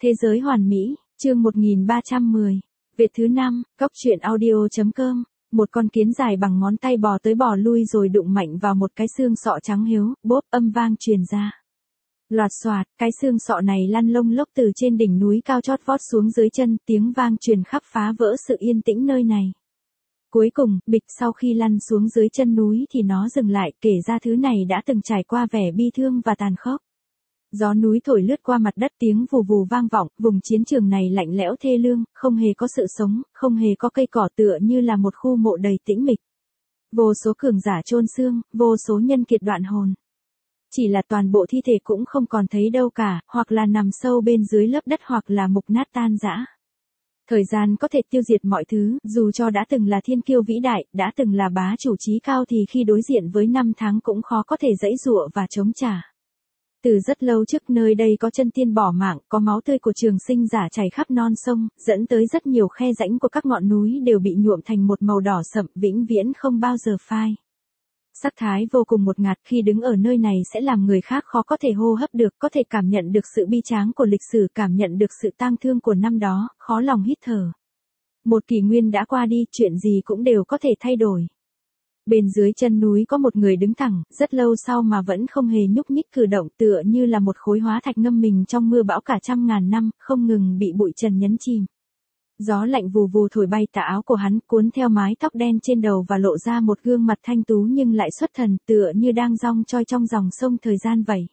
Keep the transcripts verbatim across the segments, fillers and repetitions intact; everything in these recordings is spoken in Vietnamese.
Thế giới hoàn mỹ, chương một nghìn ba trăm mười. Việt thứ năm, cóc truyện audio.com. Một con kiến dài bằng ngón tay bò tới bò lui rồi đụng mạnh vào một cái xương sọ trắng hiếu, bốp âm vang truyền ra. Loạt xoạt, cái xương sọ này lăn lông lốc từ trên đỉnh núi cao chót vót xuống dưới chân, tiếng vang truyền khắp phá vỡ sự yên tĩnh nơi này. Cuối cùng, bịch sau khi lăn xuống dưới chân núi thì nó dừng lại, kể ra thứ này đã từng trải qua vẻ bi thương và tàn khốc. Gió núi thổi lướt qua mặt đất, tiếng vù vù vang vọng, vùng chiến trường này lạnh lẽo thê lương, không hề có sự sống, không hề có cây cỏ, tựa như là một khu mộ đầy tĩnh mịch. Vô số cường giả chôn xương, vô số nhân kiệt đoạn hồn. Chỉ là toàn bộ thi thể cũng không còn thấy đâu cả, hoặc là nằm sâu bên dưới lớp đất hoặc là mục nát tan rã. Thời gian có thể tiêu diệt mọi thứ, dù cho đã từng là thiên kiêu vĩ đại, đã từng là bá chủ chí cao thì khi đối diện với năm tháng cũng khó có thể giãy giụa và chống trả. Từ rất lâu trước nơi đây có chân tiên bỏ mạng, có máu tươi của trường sinh giả chảy khắp non sông, dẫn tới rất nhiều khe rãnh của các ngọn núi đều bị nhuộm thành một màu đỏ sậm, vĩnh viễn không bao giờ phai. Sắc thái vô cùng ngột ngạt, khi đứng ở nơi này sẽ làm người khác khó có thể hô hấp được, có thể cảm nhận được sự bi tráng của lịch sử, cảm nhận được sự tang thương của năm đó, khó lòng hít thở. Một kỷ nguyên đã qua đi, chuyện gì cũng đều có thể thay đổi. Bên dưới chân núi có một người đứng thẳng, rất lâu sau mà vẫn không hề nhúc nhích cử động, tựa như là một khối hóa thạch ngâm mình trong mưa bão cả trăm ngàn năm, không ngừng bị bụi trần nhấn chìm. Gió lạnh vù vù thổi bay tà áo của hắn, cuốn theo mái tóc đen trên đầu và lộ ra một gương mặt thanh tú nhưng lại xuất thần, tựa như đang rong trôi trong dòng sông thời gian vậy.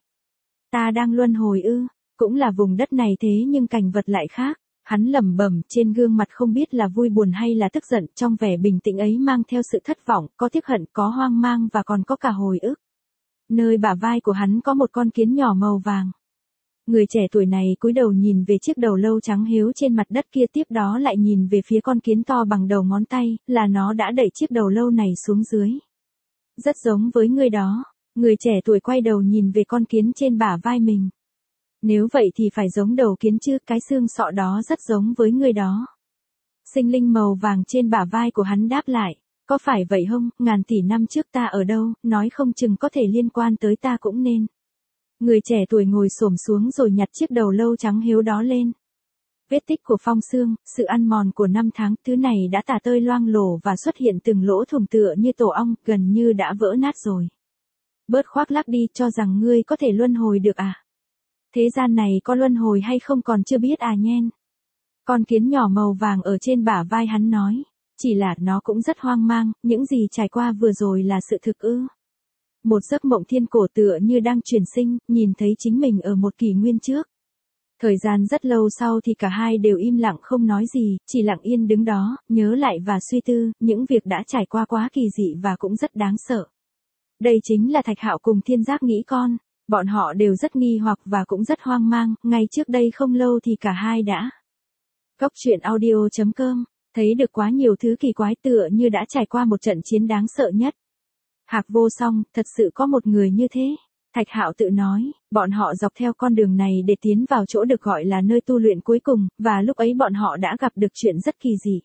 Ta đang luân hồi ư? Cũng là vùng đất này thế nhưng cảnh vật lại khác. Hắn lẩm bẩm, trên gương mặt không biết là vui buồn hay là tức giận, trong vẻ bình tĩnh ấy mang theo sự thất vọng, có tiếc hận, có hoang mang và còn có cả hồi ức. Nơi bả vai của hắn có một con kiến nhỏ màu vàng. Người trẻ tuổi này cúi đầu nhìn về chiếc đầu lâu trắng hiếu trên mặt đất kia, tiếp đó lại nhìn về phía con kiến to bằng đầu ngón tay, là nó đã đẩy chiếc đầu lâu này xuống dưới. Rất giống với người đó. Người trẻ tuổi quay đầu nhìn về con kiến trên bả vai mình. Nếu vậy thì phải giống đầu kiến chứ, cái xương sọ đó rất giống với người đó. Sinh linh màu vàng trên bả vai của hắn đáp lại, có phải vậy không, ngàn tỷ năm trước ta ở đâu, nói không chừng có thể liên quan tới ta cũng nên. Người trẻ tuổi ngồi xổm xuống rồi nhặt chiếc đầu lâu trắng hiếu đó lên. Vết tích của phong xương, sự ăn mòn của năm tháng, thứ này đã tả tơi loang lổ và xuất hiện từng lỗ thủng tựa như tổ ong, gần như đã vỡ nát rồi. Bớt khoác lác đi, cho rằng ngươi có thể luân hồi được à? Thế gian này có luân hồi hay không còn chưa biết à nhen. Con kiến nhỏ màu vàng ở trên bả vai hắn nói, chỉ là nó cũng rất hoang mang, những gì trải qua vừa rồi là sự thực ư? Một giấc mộng thiên cổ tựa như đang chuyển sinh, nhìn thấy chính mình ở một kỷ nguyên trước. Thời gian rất lâu sau thì cả hai đều im lặng không nói gì, chỉ lặng yên đứng đó, nhớ lại và suy tư, những việc đã trải qua quá kỳ dị và cũng rất đáng sợ. Đây chính là Thạch Hạo cùng Thiên Giác nghĩ con. Bọn họ đều rất nghi hoặc và cũng rất hoang mang, ngay trước đây không lâu thì cả hai đã. Cóc truyện audio.com, thấy được quá nhiều thứ kỳ quái, tựa như đã trải qua một trận chiến đáng sợ nhất. Hạc Vô Song, thật sự có một người như thế. Thạch Hạo tự nói, bọn họ dọc theo con đường này để tiến vào chỗ được gọi là nơi tu luyện cuối cùng, và lúc ấy bọn họ đã gặp được chuyện rất kỳ dị.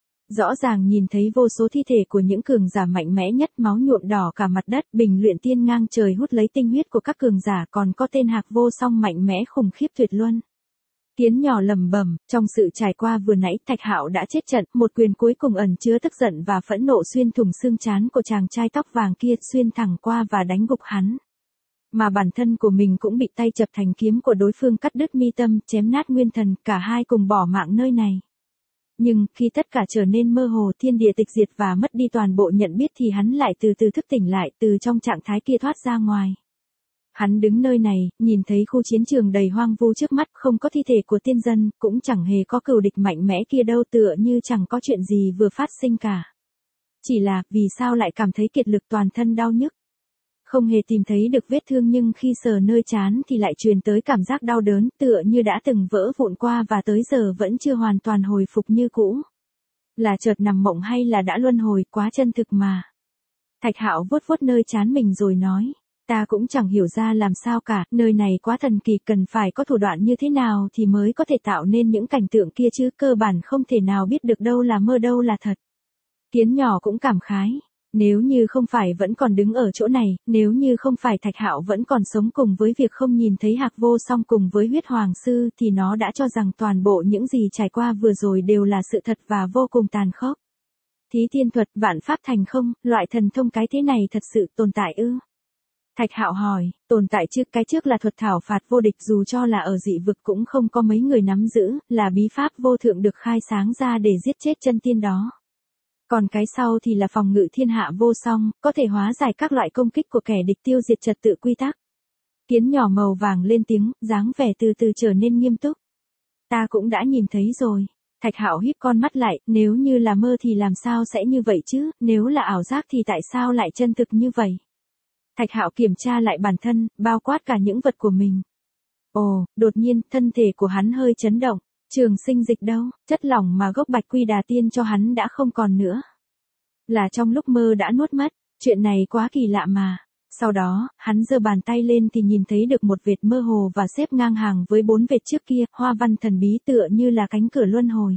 Rõ ràng nhìn thấy vô số thi thể của những cường giả mạnh mẽ nhất, máu nhuộm đỏ cả mặt đất, bình luyện tiên ngang trời hút lấy tinh huyết của các cường giả, còn có tên Hạc Vô Song mạnh mẽ khủng khiếp tuyệt luân. Kiến nhỏ lẩm bẩm, trong sự trải qua vừa nãy, Thạch Hạo đã chết trận, một quyền cuối cùng ẩn chứa tức giận và phẫn nộ xuyên thủng xương trán của chàng trai tóc vàng kia, xuyên thẳng qua và đánh gục hắn. Mà bản thân của mình cũng bị tay chập thành kiếm của đối phương cắt đứt mi tâm, chém nát nguyên thần, cả hai cùng bỏ mạng nơi này. Nhưng, khi tất cả trở nên mơ hồ, thiên địa tịch diệt và mất đi toàn bộ nhận biết thì hắn lại từ từ thức tỉnh lại, từ trong trạng thái kia thoát ra ngoài. Hắn đứng nơi này, nhìn thấy khu chiến trường đầy hoang vu trước mắt, không có thi thể của tiên dân, cũng chẳng hề có cừu địch mạnh mẽ kia đâu, tựa như chẳng có chuyện gì vừa phát sinh cả. Chỉ là, vì sao lại cảm thấy kiệt lực, toàn thân đau nhức. Không hề tìm thấy được vết thương nhưng khi sờ nơi trán thì lại truyền tới cảm giác đau đớn, tựa như đã từng vỡ vụn qua và tới giờ vẫn chưa hoàn toàn hồi phục như cũ. Là chợt nằm mộng hay là đã luân hồi, quá chân thực mà. Thạch Hạo vuốt vuốt nơi trán mình rồi nói, ta cũng chẳng hiểu ra làm sao cả, nơi này quá thần kỳ, cần phải có thủ đoạn như thế nào thì mới có thể tạo nên những cảnh tượng kia chứ, cơ bản không thể nào biết được đâu là mơ đâu là thật. Kiến nhỏ cũng cảm khái. Nếu như không phải vẫn còn đứng ở chỗ này, nếu như không phải Thạch Hạo vẫn còn sống cùng với việc không nhìn thấy Hạc Vô Song cùng với huyết hoàng sư thì nó đã cho rằng toàn bộ những gì trải qua vừa rồi đều là sự thật và vô cùng tàn khốc. Thí thiên thuật vạn pháp thành không, loại thần thông cái thế này thật sự tồn tại ư? Thạch Hạo hỏi, tồn tại chứ, cái trước là thuật thảo phạt vô địch dù cho là ở dị vực cũng không có mấy người nắm giữ, là bí pháp vô thượng được khai sáng ra để giết chết chân tiên đó. Còn cái sau thì là phòng ngự thiên hạ vô song, có thể hóa giải các loại công kích của kẻ địch tiêu diệt trật tự quy tắc. Kiến nhỏ màu vàng lên tiếng, dáng vẻ từ từ trở nên nghiêm túc. Ta cũng đã nhìn thấy rồi. Thạch Hạo híp con mắt lại, nếu như là mơ thì làm sao sẽ như vậy chứ, nếu là ảo giác thì tại sao lại chân thực như vậy? Thạch Hạo kiểm tra lại bản thân, bao quát cả những vật của mình. Ồ, đột nhiên, thân thể của hắn hơi chấn động. Trường sinh dịch đâu, chất lỏng mà gốc Bạch Quy Đà Tiên cho hắn đã không còn nữa. Là trong lúc mơ đã nuốt mất, chuyện này quá kỳ lạ mà. Sau đó, hắn giơ bàn tay lên thì nhìn thấy được một vệt mơ hồ và xếp ngang hàng với bốn vệt trước kia, hoa văn thần bí tựa như là cánh cửa luân hồi.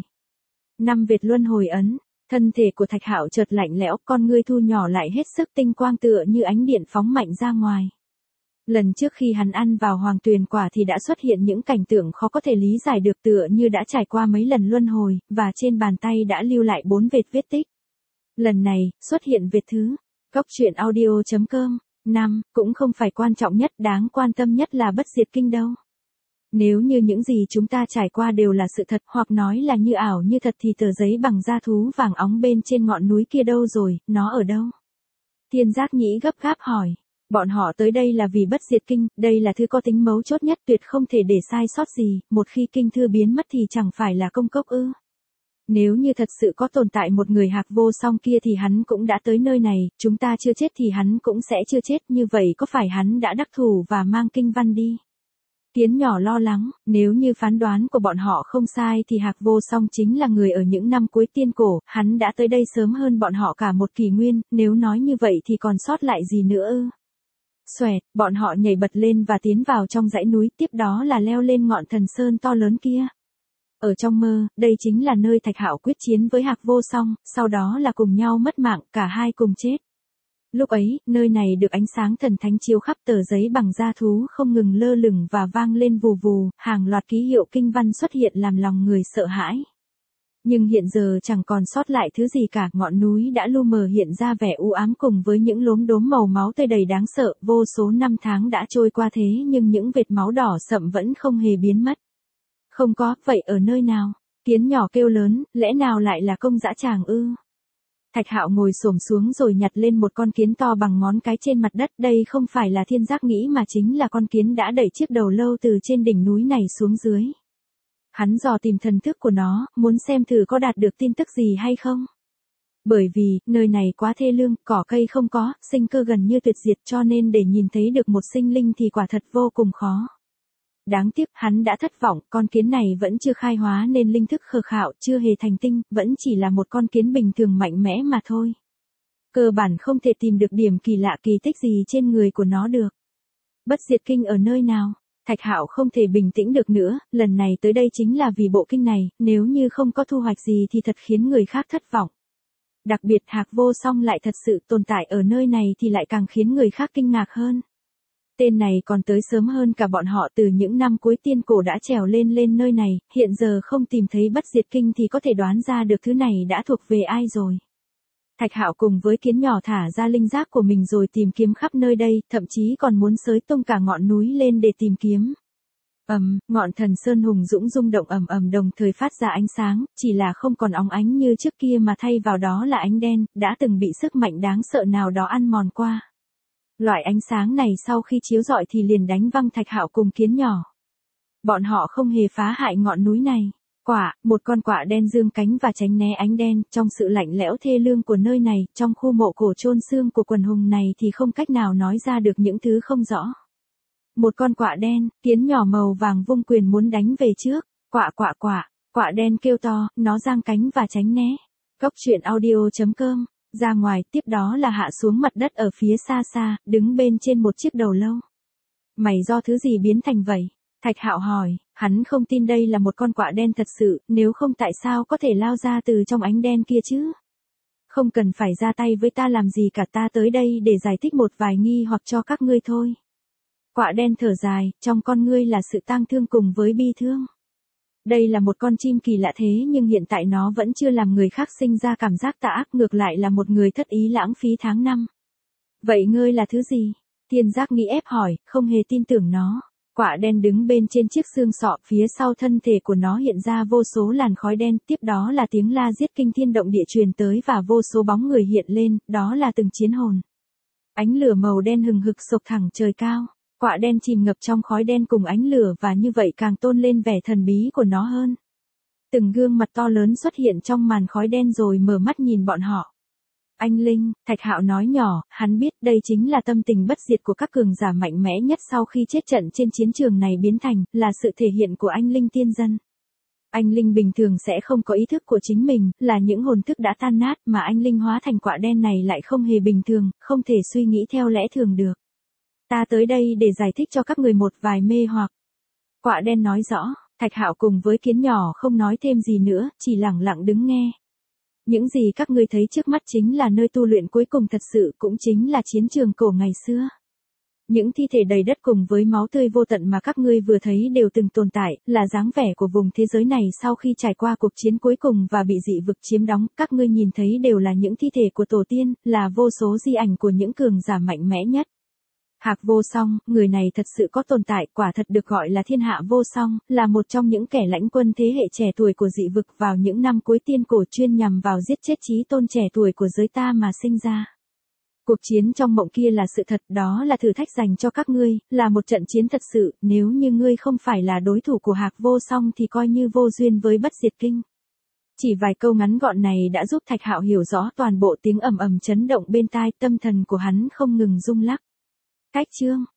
Năm vệt luân hồi ấn, thân thể của Thạch Hạo chợt lạnh lẽo, con ngươi thu nhỏ lại hết sức tinh quang tựa như ánh điện phóng mạnh ra ngoài. Lần trước khi hắn ăn vào hoàng tuyền quả thì đã xuất hiện những cảnh tượng khó có thể lý giải được tựa như đã trải qua mấy lần luân hồi, và trên bàn tay đã lưu lại bốn vệt vết tích. Lần này, xuất hiện vệt thứ. Góc truyện audio chấm com. năm. Cũng không phải quan trọng nhất, đáng quan tâm nhất là bất diệt kinh đâu. Nếu như những gì chúng ta trải qua đều là sự thật hoặc nói là như ảo như thật thì tờ giấy bằng da thú vàng óng bên trên ngọn núi kia đâu rồi, nó ở đâu? Thiên Giác Nhĩ gấp gáp hỏi. Bọn họ tới đây là vì bất diệt kinh, đây là thứ có tính mấu chốt nhất tuyệt không thể để sai sót gì, một khi kinh thư biến mất thì chẳng phải là công cốc ư. Nếu như thật sự có tồn tại một người Hạc Vô Song kia thì hắn cũng đã tới nơi này, chúng ta chưa chết thì hắn cũng sẽ chưa chết, như vậy có phải hắn đã đắc thủ và mang kinh văn đi? Kiến nhỏ lo lắng, nếu như phán đoán của bọn họ không sai thì Hạc Vô Song chính là người ở những năm cuối tiên cổ, hắn đã tới đây sớm hơn bọn họ cả một kỷ nguyên, nếu nói như vậy thì còn sót lại gì nữa ư? Xoẹt, bọn họ nhảy bật lên và tiến vào trong dãy núi, tiếp đó là leo lên ngọn thần sơn to lớn kia. Ở trong mơ, đây chính là nơi Thạch Hạo quyết chiến với Hạc Vô Song, sau đó là cùng nhau mất mạng, cả hai cùng chết. Lúc ấy, nơi này được ánh sáng thần thánh chiếu khắp, tờ giấy bằng da thú không ngừng lơ lửng và vang lên vù vù, hàng loạt ký hiệu kinh văn xuất hiện làm lòng người sợ hãi. Nhưng hiện giờ chẳng còn sót lại thứ gì cả, ngọn núi đã lu mờ hiện ra vẻ u ám cùng với những lốm đốm màu máu tươi đầy đáng sợ, vô số năm tháng đã trôi qua thế nhưng những vệt máu đỏ sậm vẫn không hề biến mất. Không có, vậy ở nơi nào? Kiến nhỏ kêu lớn, lẽ nào lại là công dã tràng ư? Thạch Hạo ngồi xổm xuống rồi nhặt lên một con kiến to bằng ngón cái trên mặt đất, đây không phải là Thiên Giác Nhĩ mà chính là con kiến đã đẩy chiếc đầu lâu từ trên đỉnh núi này xuống dưới. Hắn dò tìm thần thức của nó, muốn xem thử có đạt được tin tức gì hay không. Bởi vì, nơi này quá thê lương, cỏ cây không có, sinh cơ gần như tuyệt diệt cho nên để nhìn thấy được một sinh linh thì quả thật vô cùng khó. Đáng tiếc, hắn đã thất vọng, con kiến này vẫn chưa khai hóa nên linh thức khờ khạo, chưa hề thành tinh, vẫn chỉ là một con kiến bình thường mạnh mẽ mà thôi. Cơ bản không thể tìm được điểm kỳ lạ kỳ tích gì trên người của nó được. Bất diệt kinh ở nơi nào? Thạch Hạo không thể bình tĩnh được nữa, lần này tới đây chính là vì bộ kinh này, nếu như không có thu hoạch gì thì thật khiến người khác thất vọng. Đặc biệt Hạc Vô Song lại thật sự tồn tại ở nơi này thì lại càng khiến người khác kinh ngạc hơn. Tên này còn tới sớm hơn cả bọn họ, từ những năm cuối tiên cổ đã trèo lên lên nơi này, hiện giờ không tìm thấy bất diệt kinh thì có thể đoán ra được thứ này đã thuộc về ai rồi. Thạch Hạo cùng với kiến nhỏ thả ra linh giác của mình rồi tìm kiếm khắp nơi đây, thậm chí còn muốn xới tung cả ngọn núi lên để tìm kiếm. Ầm, ngọn thần sơn hùng dũng rung động ầm ầm đồng thời phát ra ánh sáng, chỉ là không còn óng ánh như trước kia mà thay vào đó là ánh đen, đã từng bị sức mạnh đáng sợ nào đó ăn mòn qua. Loại ánh sáng này sau khi chiếu rọi thì liền đánh văng Thạch Hạo cùng kiến nhỏ. Bọn họ không hề phá hại ngọn núi này. Quả, một con quạ đen dương cánh và tránh né ánh đen, trong sự lạnh lẽo thê lương của nơi này, trong khu mộ cổ chôn xương của quần hùng này thì không cách nào nói ra được những thứ không rõ. Một con quạ đen, kiến nhỏ màu vàng vung quyền muốn đánh về trước, quạ quạ quạ, quạ đen kêu to, nó giang cánh và tránh né. Góc truyện audio chấm com, ra ngoài, tiếp đó là hạ xuống mặt đất ở phía xa xa, đứng bên trên một chiếc đầu lâu. Mày do thứ gì biến thành vậy? Thạch Hạo hỏi, hắn không tin đây là một con quạ đen thật sự, nếu không tại sao có thể lao ra từ trong ánh đen kia chứ? Không cần phải ra tay với ta làm gì cả, ta tới đây để giải thích một vài nghi hoặc cho các ngươi thôi. Quạ đen thở dài, trong con ngươi là sự tang thương cùng với bi thương. Đây là một con chim kỳ lạ thế nhưng hiện tại nó vẫn chưa làm người khác sinh ra cảm giác tà ác, ngược lại là một người thất ý lãng phí tháng năm. Vậy ngươi là thứ gì? Thiên giác nghĩ ép hỏi, không hề tin tưởng nó. Quạ đen đứng bên trên chiếc xương sọ, phía sau thân thể của nó hiện ra vô số làn khói đen, tiếp đó là tiếng la giết kinh thiên động địa truyền tới và vô số bóng người hiện lên, đó là từng chiến hồn. Ánh lửa màu đen hừng hực sộc thẳng trời cao. Quạ đen chìm ngập trong khói đen cùng ánh lửa và như vậy càng tôn lên vẻ thần bí của nó hơn. Từng gương mặt to lớn xuất hiện trong màn khói đen rồi mở mắt nhìn bọn họ. Anh Linh, Thạch Hạo nói nhỏ, hắn biết đây chính là tâm tình bất diệt của các cường giả mạnh mẽ nhất sau khi chết trận trên chiến trường này biến thành, là sự thể hiện của anh Linh tiên dân. Anh Linh bình thường sẽ không có ý thức của chính mình, là những hồn thức đã tan nát, mà anh Linh hóa thành quạ đen này lại không hề bình thường, không thể suy nghĩ theo lẽ thường được. Ta tới đây để giải thích cho các người một vài mê hoặc. Quạ đen nói rõ, Thạch Hạo cùng với kiến nhỏ không nói thêm gì nữa, chỉ lặng lặng đứng nghe. Những gì các ngươi thấy trước mắt chính là nơi tu luyện cuối cùng thật sự, cũng chính là chiến trường cổ ngày xưa. Những thi thể đầy đất cùng với máu tươi vô tận mà các ngươi vừa thấy đều từng tồn tại, là dáng vẻ của vùng thế giới này sau khi trải qua cuộc chiến cuối cùng và bị dị vực chiếm đóng, các ngươi nhìn thấy đều là những thi thể của tổ tiên, là vô số di ảnh của những cường giả mạnh mẽ nhất. Hạc Vô Song, người này thật sự có tồn tại, quả thật được gọi là thiên hạ vô song, là một trong những kẻ lãnh quân thế hệ trẻ tuổi của dị vực vào những năm cuối tiên cổ, chuyên nhằm vào giết chết chí tôn trẻ tuổi của giới ta mà sinh ra. Cuộc chiến trong mộng kia là sự thật, đó là thử thách dành cho các ngươi, là một trận chiến thật sự, nếu như ngươi không phải là đối thủ của Hạc Vô Song thì coi như vô duyên với Bất Diệt Kinh. Chỉ vài câu ngắn gọn này đã giúp Thạch Hạo hiểu rõ toàn bộ, tiếng ầm ầm chấn động bên tai, tâm thần của hắn không ngừng rung lắc. Cách chương